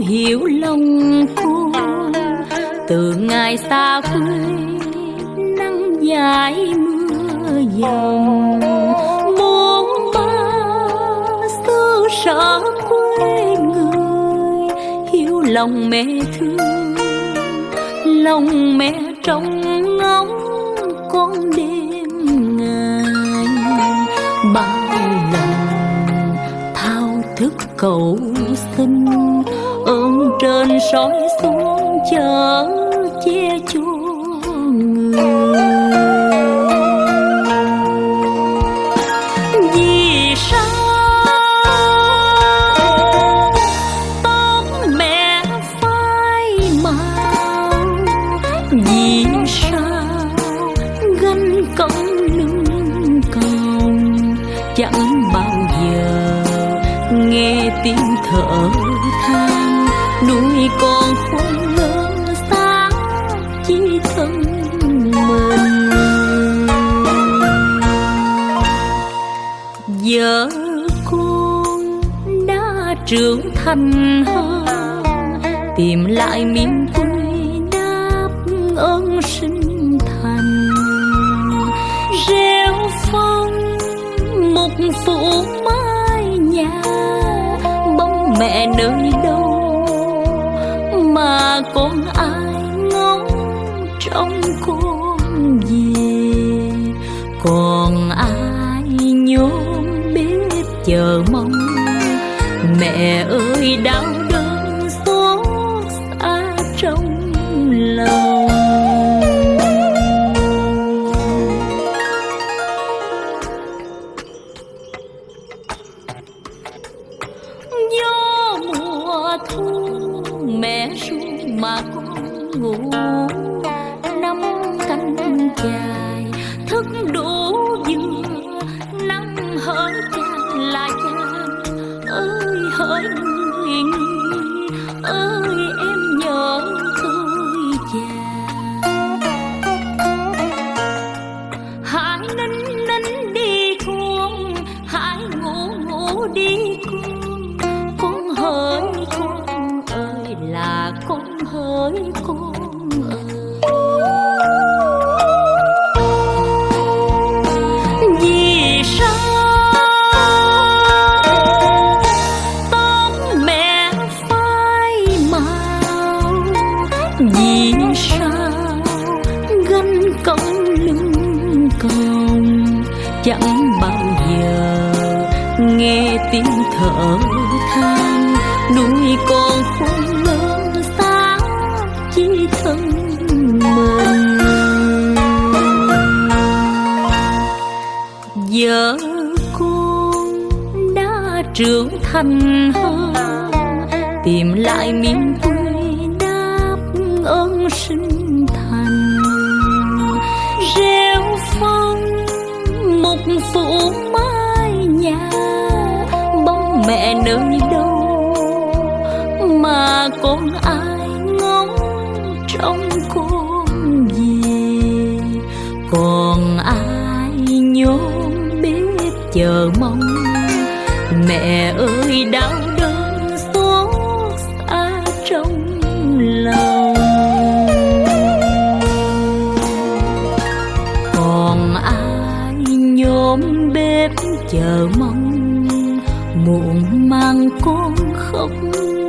hiểu lòng cô. Từ ngày xa quê nắng dài mưa dầm, muốn ba xứ sở quê người hiểu lòng mẹ thương, lòng mẹ trông ngóng con đêm ngày. Bao lần thao thức cầu xin, ơn trên soi xuống chở che cho người. Vì sao tóc mẹ phai màu, vì sao gánh cống lưng còng, chẳng bao giờ nghe tiếng thở than nuôi con khôn lớn xa chỉ thân mình. Giờ con đã trưởng thành hơn, tìm lại miền quê đáp ơn sinh thành. Rêu phong một phủ mái nhà, bóng mẹ nơi đâu mà con ai ngóng trong con về. Còn ai nhôm bếp chờ mong, mẹ ơi đau đớn xót xa trong lòng. Gió mùa thu mẹ ru mà con ngủ, năm canh dài thức đủ vừa, nắng hỡi cha là cha ơi hỡi người người ơi em nhớ tôi già. Hãy nín nín đi con, hãy ngủ ngủ đi con hỡi con ơi là con hỡi con ơi. Vì sao tóc mẹ phai màu, vì sao gánh cống lưng còng, chẳng bao giờ nghe tiếng thở than nuôi con khôn lớn xa chỉ thân mình. Giờ con đã trưởng thành hơn, tìm lại miền quê đáp ơn sinh thành. Rêu phong một phủ mái nhà, bóng mẹ nơi đâu mà con ai ngóng trong con về. Còn ai nhôm bếp chờ mong, mẹ ơi đau đớn xót xa trong lòng. Còn ai nhôm bếp chờ mong, muộn mang con khóc